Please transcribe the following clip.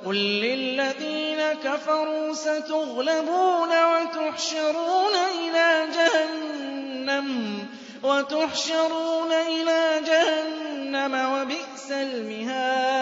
قُل لِّلَّذِينَ كَفَرُوا سَتُغْلَبُونَ وَتُحْشَرُونَ إِلَىٰ جَهَنَّمَ ۖ وَبِئْسَ الْمِهَادُ